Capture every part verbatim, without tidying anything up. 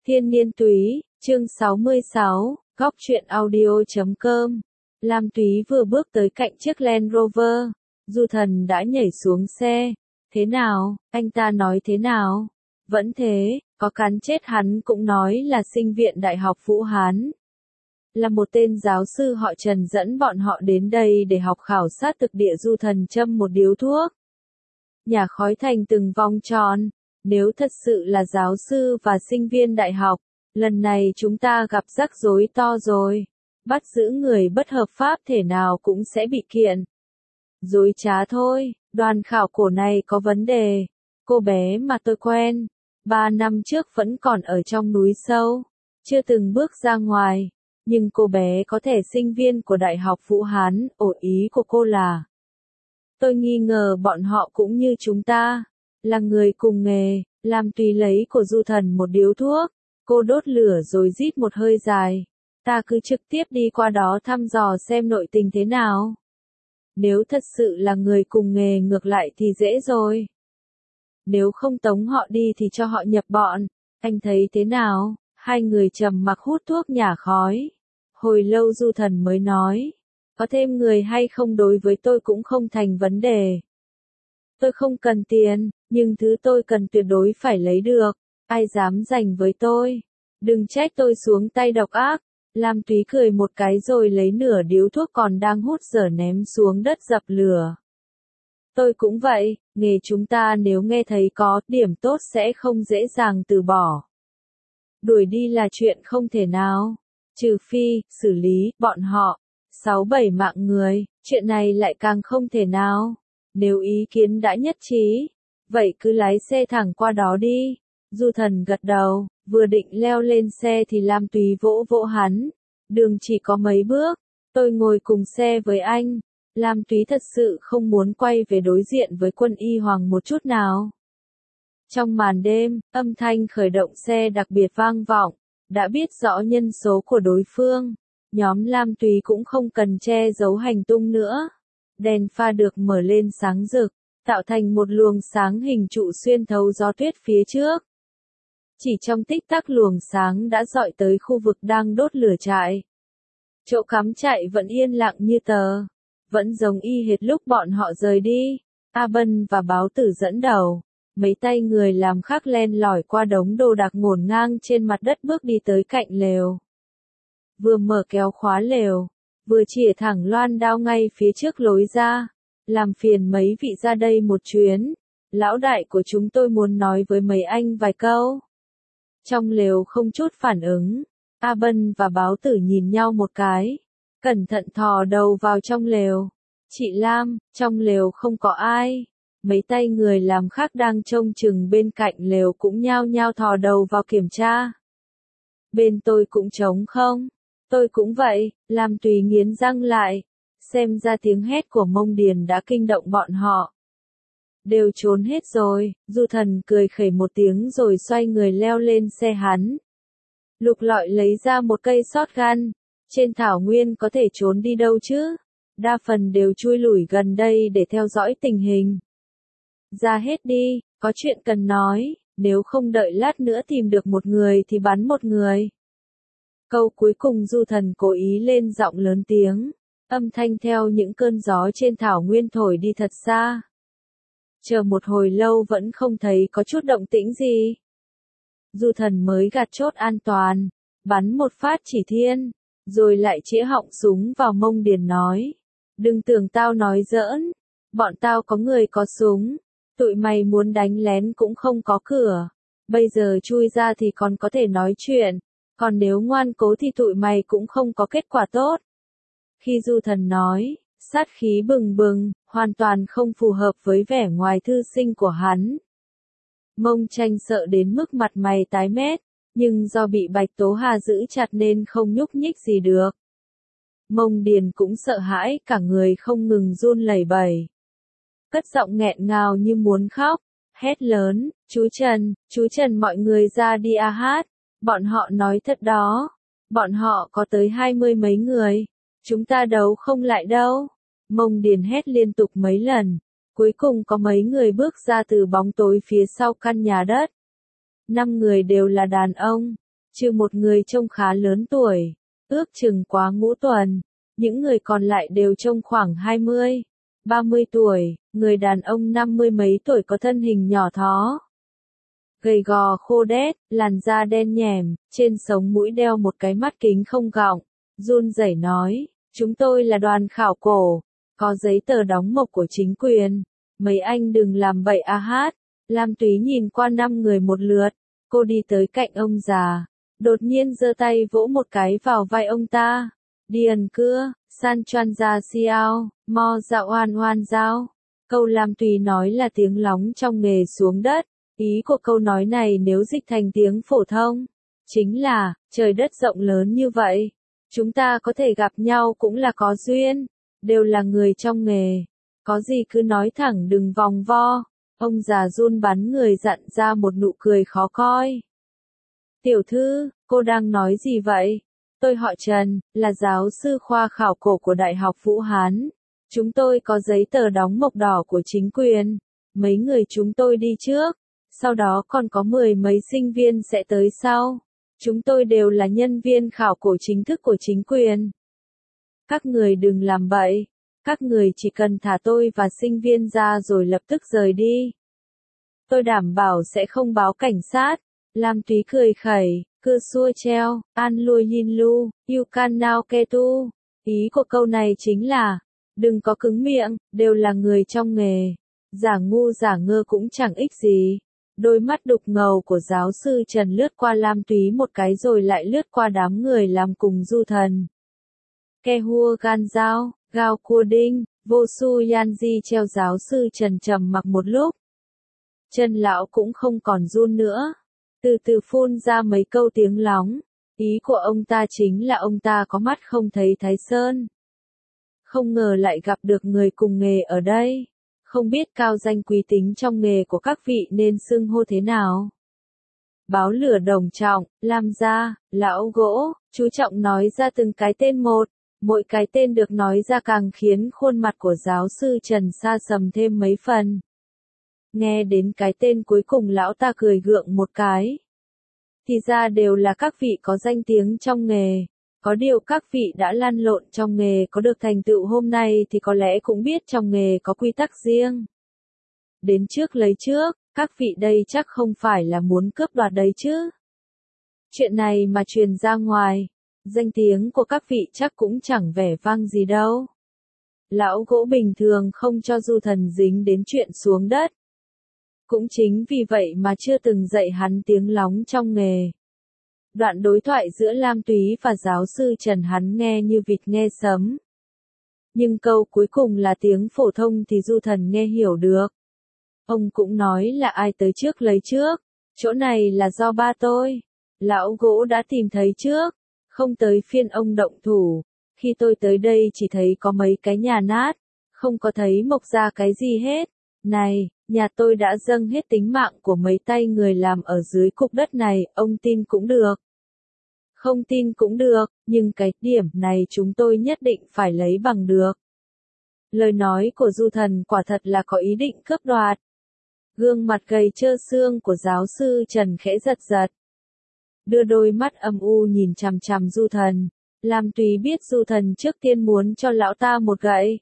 Thiên niên túy, chương sáu mươi sáu, góc truyện audio.com. Lam Túy vừa bước tới cạnh chiếc Land Rover, Du Thần đã nhảy xuống xe. Thế nào, anh ta nói thế nào? Vẫn thế, có cắn chết hắn cũng nói là sinh viện Đại học Vũ Hán. Là một tên giáo sư họ Trần dẫn bọn họ đến đây để học khảo sát thực địa. Du Thần châm một điếu thuốc. Nhà khói thành từng vòng tròn. Nếu thật sự là giáo sư và sinh viên đại học, lần này chúng ta gặp rắc rối to rồi. Bắt giữ người bất hợp pháp thể nào cũng sẽ bị kiện. Dối trá thôi, đoàn khảo cổ này có vấn đề. Cô bé mà tôi quen, ba năm trước vẫn còn ở trong núi sâu, chưa từng bước ra ngoài. Nhưng cô bé có thể sinh viên của Đại học Vũ Hán. Ổ ý của cô là, tôi nghi ngờ bọn họ cũng như chúng ta, là người cùng nghề. Lam Túy lấy của Du Thần một điếu thuốc, cô đốt lửa rồi rít một hơi dài. Ta cứ trực tiếp đi qua đó thăm dò xem nội tình thế nào. Nếu thật sự là người cùng nghề ngược lại thì dễ rồi. Nếu không tống họ đi thì cho họ nhập bọn, anh thấy thế nào? Hai người trầm mặc hút thuốc nhả khói. Hồi lâu Du Thần mới nói, có thêm người hay không đối với tôi cũng không thành vấn đề. Tôi không cần tiền, nhưng thứ tôi cần tuyệt đối phải lấy được. Ai dám giành với tôi? Đừng trách tôi xuống tay độc ác. Lam Túy cười một cái rồi lấy nửa điếu thuốc còn đang hút dở ném xuống đất dập lửa. Tôi cũng vậy, nghề chúng ta nếu nghe thấy có điểm tốt sẽ không dễ dàng từ bỏ. Đuổi đi là chuyện không thể nào. Trừ phi, xử lý, bọn họ. Sáu bảy mạng người, chuyện này lại càng không thể nào. Nếu ý kiến đã nhất trí, vậy cứ lái xe thẳng qua đó đi. Du Thần gật đầu, vừa định leo lên xe thì Lam Túy vỗ vỗ hắn. Đường chỉ có mấy bước, tôi ngồi cùng xe với anh. Lam Túy thật sự không muốn quay về đối diện với quân y Hoàng một chút nào. Trong màn đêm, âm thanh khởi động xe đặc biệt vang vọng, đã biết rõ nhân số của đối phương. Nhóm Lam Túy cũng không cần che giấu hành tung nữa. Đèn pha được mở lên sáng rực, tạo thành một luồng sáng hình trụ xuyên thấu gió tuyết phía trước. Chỉ trong tích tắc luồng sáng đã dọi tới khu vực đang đốt lửa trại. Chỗ cắm trại vẫn yên lặng như tờ, vẫn giống y hệt lúc bọn họ rời đi. A Bân và Báo Tử dẫn đầu, mấy tay người làm khác len lỏi qua đống đồ đạc ngổn ngang trên mặt đất bước đi tới cạnh lều. Vừa mở kéo khóa lều, vừa chĩa thẳng loan đao ngay phía trước lối ra. Làm phiền mấy vị ra đây một chuyến, lão đại của chúng tôi muốn nói với mấy anh vài câu. Trong lều không chút phản ứng, A Bân và Báo Tử nhìn nhau một cái, cẩn thận thò đầu vào trong lều. Chị Lam, trong lều không có ai. Mấy tay người làm khác đang trông chừng bên cạnh lều cũng nhao nhao thò đầu vào kiểm tra. Bên tôi cũng trống không? Tôi cũng vậy. Lam Túy nghiến răng lại. Xem ra tiếng hét của Mông Điền đã kinh động bọn họ. Đều trốn hết rồi. Du Thần cười khẩy một tiếng rồi xoay người leo lên xe hắn. Lục lọi lấy ra một cây shotgun. Trên thảo nguyên có thể trốn đi đâu chứ? Đa phần đều chui lủi gần đây để theo dõi tình hình. Ra hết đi, có chuyện cần nói. Nếu không đợi lát nữa tìm được một người thì bắn một người. Câu cuối cùng Du Thần cố ý lên giọng lớn tiếng. Âm thanh theo những cơn gió trên thảo nguyên thổi đi thật xa. Chờ một hồi lâu vẫn không thấy có chút động tĩnh gì. Du Thần mới gạt chốt an toàn, bắn một phát chỉ thiên, rồi lại chĩa họng súng vào Mông Điền nói. Đừng tưởng tao nói giỡn, bọn tao có người có súng, tụi mày muốn đánh lén cũng không có cửa. Bây giờ chui ra thì còn có thể nói chuyện, còn nếu ngoan cố thì tụi mày cũng không có kết quả tốt. Khi Du Thần nói, sát khí bừng bừng, hoàn toàn không phù hợp với vẻ ngoài thư sinh của hắn. Mông Tranh sợ đến mức mặt mày tái mét, nhưng do bị Bạch Tố Hà giữ chặt nên không nhúc nhích gì được. Mông Điền cũng sợ hãi, cả người không ngừng run lẩy bẩy. Cất giọng nghẹn ngào như muốn khóc, hét lớn, chú Trần, chú Trần mọi người ra đi a hát, bọn họ nói thật đó, bọn họ có tới hai mươi mấy người, chúng ta đấu không lại đâu. Mông Điền hét liên tục mấy lần, cuối cùng có mấy người bước ra từ bóng tối phía sau căn nhà đất. Năm người đều là đàn ông, Trừ một người trông khá lớn tuổi, ước chừng quá ngũ tuần, những người còn lại đều trông khoảng hai mươi, ba mươi tuổi, người đàn ông năm mươi mấy tuổi có thân hình nhỏ thó. Gầy gò khô đét, làn da đen nhèm, trên sống mũi đeo một cái mắt kính không gọng, run rẩy nói, chúng tôi là đoàn khảo cổ, có giấy tờ đóng mộc của chính quyền, mấy anh đừng làm bậy a hát. Lam Túy nhìn qua năm người một lượt, cô đi tới cạnh ông già, đột nhiên giơ tay vỗ một cái vào vai ông ta, đi ẩn cưa, san choan ra xiao, mo dạo oan oan giao. Câu Lam Túy nói là tiếng lóng trong nghề xuống đất. Ý của câu nói này nếu dịch thành tiếng phổ thông, chính là, trời đất rộng lớn như vậy, chúng ta có thể gặp nhau cũng là có duyên, đều là người trong nghề, có gì cứ nói thẳng đừng vòng vo. Ông già run bắn người dặn ra một nụ cười khó coi. Tiểu thư, cô đang nói gì vậy? Tôi họ Trần, là giáo sư khoa khảo cổ của Đại học Vũ Hán. Chúng tôi có giấy tờ đóng mộc đỏ của chính quyền. Mấy người chúng tôi đi trước. Sau đó còn có mười mấy sinh viên sẽ tới sau. Chúng tôi đều là nhân viên khảo cổ chính thức của chính quyền. Các người đừng làm bậy. Các người chỉ cần thả tôi và sinh viên ra rồi lập tức rời đi. Tôi đảm bảo sẽ không báo cảnh sát. Lam Túy cười khẩy, cưa xua treo, an lui yin lu, you can now ke tu. Ý của câu này chính là, đừng có cứng miệng, đều là người trong nghề. Giả ngu giả ngơ cũng chẳng ích gì. Đôi mắt đục ngầu của giáo sư Trần lướt qua Lam Túy một cái rồi lại lướt qua đám người làm cùng Du Thần. Ke hua gan giao, gao cua đinh, vô su yan di treo giáo sư Trần trầm mặc một lúc. Chân lão cũng không còn run nữa. Từ từ phun ra mấy câu tiếng lóng. Ý của ông ta chính là ông ta có mắt không thấy Thái Sơn. Không ngờ lại gặp được người cùng nghề ở đây. Không biết cao danh quý tính trong nghề của các vị nên xưng hô thế nào. Báo lửa đồng trọng, Lam gia, lão gỗ, chú trọng nói ra từng cái tên một. Mỗi cái tên được nói ra càng khiến khuôn mặt của giáo sư Trần sa sầm thêm mấy phần. Nghe đến cái tên cuối cùng lão ta cười gượng một cái. Thì ra đều là các vị có danh tiếng trong nghề. Có điều các vị đã lăn lộn trong nghề có được thành tựu hôm nay thì có lẽ cũng biết trong nghề có quy tắc riêng. Đến trước lấy trước, các vị đây chắc không phải là muốn cướp đoạt đấy chứ. Chuyện này mà truyền ra ngoài, danh tiếng của các vị chắc cũng chẳng vẻ vang gì đâu. Lão gỗ bình thường không cho Du Thần dính đến chuyện xuống đất. Cũng chính vì vậy mà chưa từng dạy hắn tiếng lóng trong nghề. Đoạn đối thoại giữa Lam Túy và giáo sư Trần hắn nghe như vịt nghe sấm. Nhưng câu cuối cùng là tiếng phổ thông thì Du Thần nghe hiểu được. Ông cũng nói là ai tới trước lấy trước, chỗ này là do ba tôi. Lão gỗ đã tìm thấy trước, không tới phiên ông động thủ. Khi tôi tới đây chỉ thấy có mấy cái nhà nát, không có thấy mọc ra cái gì hết. Này, nhà tôi đã dâng hết tính mạng của mấy tay người làm ở dưới cục đất này, ông tin cũng được. Không tin cũng được, nhưng cái điểm này chúng tôi nhất định phải lấy bằng được. Lời nói của Du Thần quả thật là có ý định cướp đoạt. Gương mặt gầy trơ xương của giáo sư Trần khẽ giật giật. Đưa đôi mắt âm u nhìn chằm chằm Du Thần. Lam Túy biết Du Thần trước tiên muốn cho lão ta một gậy.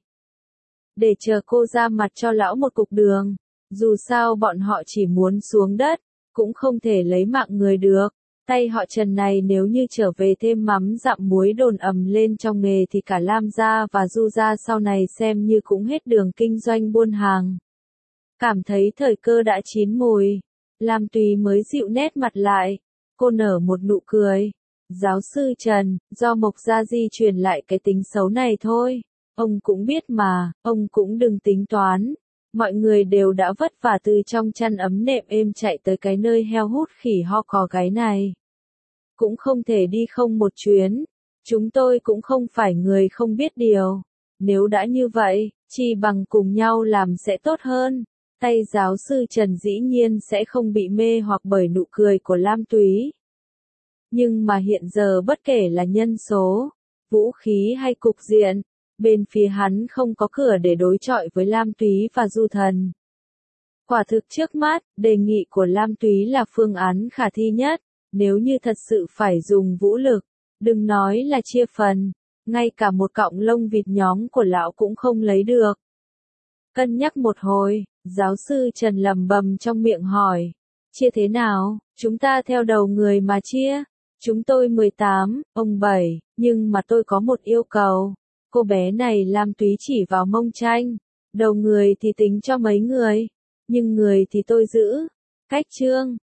Để chờ cô ra mặt cho lão một cục đường. Dù sao bọn họ chỉ muốn xuống đất, cũng không thể lấy mạng người được. Tay họ Trần này nếu như trở về thêm mắm dặm muối đồn ầm lên trong nghề thì cả Lam gia và Du gia sau này xem như cũng hết đường kinh doanh buôn hàng. Cảm thấy thời cơ đã chín mùi, Lam Túy mới dịu nét mặt lại. Cô nở một nụ cười. Giáo sư Trần, do Mộc Gia di truyền lại cái tính xấu này thôi. Ông cũng biết mà, ông cũng đừng tính toán. Mọi người đều đã vất vả từ trong chăn ấm nệm êm chạy tới cái nơi heo hút khỉ ho cò gáy này. Cũng không thể đi không một chuyến. Chúng tôi cũng không phải người không biết điều. Nếu đã như vậy, chi bằng cùng nhau làm sẽ tốt hơn. Tay giáo sư Trần dĩ nhiên sẽ không bị mê hoặc bởi nụ cười của Lam Túy. Nhưng mà hiện giờ bất kể là nhân số, vũ khí hay cục diện, bên phía hắn không có cửa để đối chọi với Lam Túy và Du Thần. Quả thực trước mắt, đề nghị của Lam Túy là phương án khả thi nhất, Nếu như thật sự phải dùng vũ lực, đừng nói là chia phần, ngay cả một cọng lông vịt nhóm của lão cũng không lấy được. Cân nhắc một hồi, giáo sư Trần lẩm bẩm trong miệng hỏi, chia thế nào, chúng ta theo đầu người mà chia. Chúng tôi mười tám, ông bảy, nhưng mà tôi có một yêu cầu. Cô bé này Lam Túy chỉ vào Mông Tranh. Đầu người thì tính cho mấy người, nhưng người thì tôi giữ. Cách Trương,